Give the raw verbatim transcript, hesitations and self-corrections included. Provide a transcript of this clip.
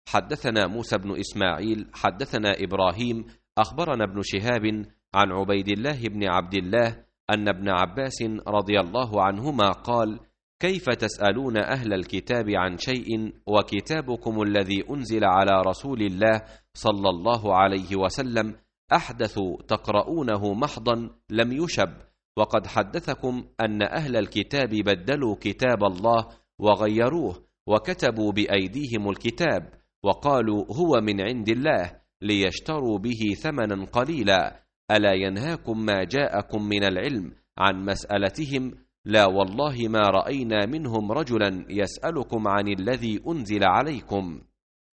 حدثنا موسى بن إسماعيل حدثنا إبراهيم أخبرنا ابن شهاب عن عبيد الله بن عبد الله أن ابن عباس رضي الله عنهما قال: كيف تسألون أهل الكتاب عن شيء وكتابكم الذي أنزل على رسول الله صلى الله عليه وسلم أحدث تقرؤونه محضا لم يشب، وقد حدثكم أن أهل الكتاب بدلوا كتاب الله وغيروه وكتبوا بأيديهم الكتاب وقالوا هو من عند الله ليشتروا به ثمنا قليلا. ألا ينهاكم ما جاءكم من العلم عن مسألتهم؟ لا والله ما رأينا منهم رجلا يسألكم عن الذي أنزل عليكم.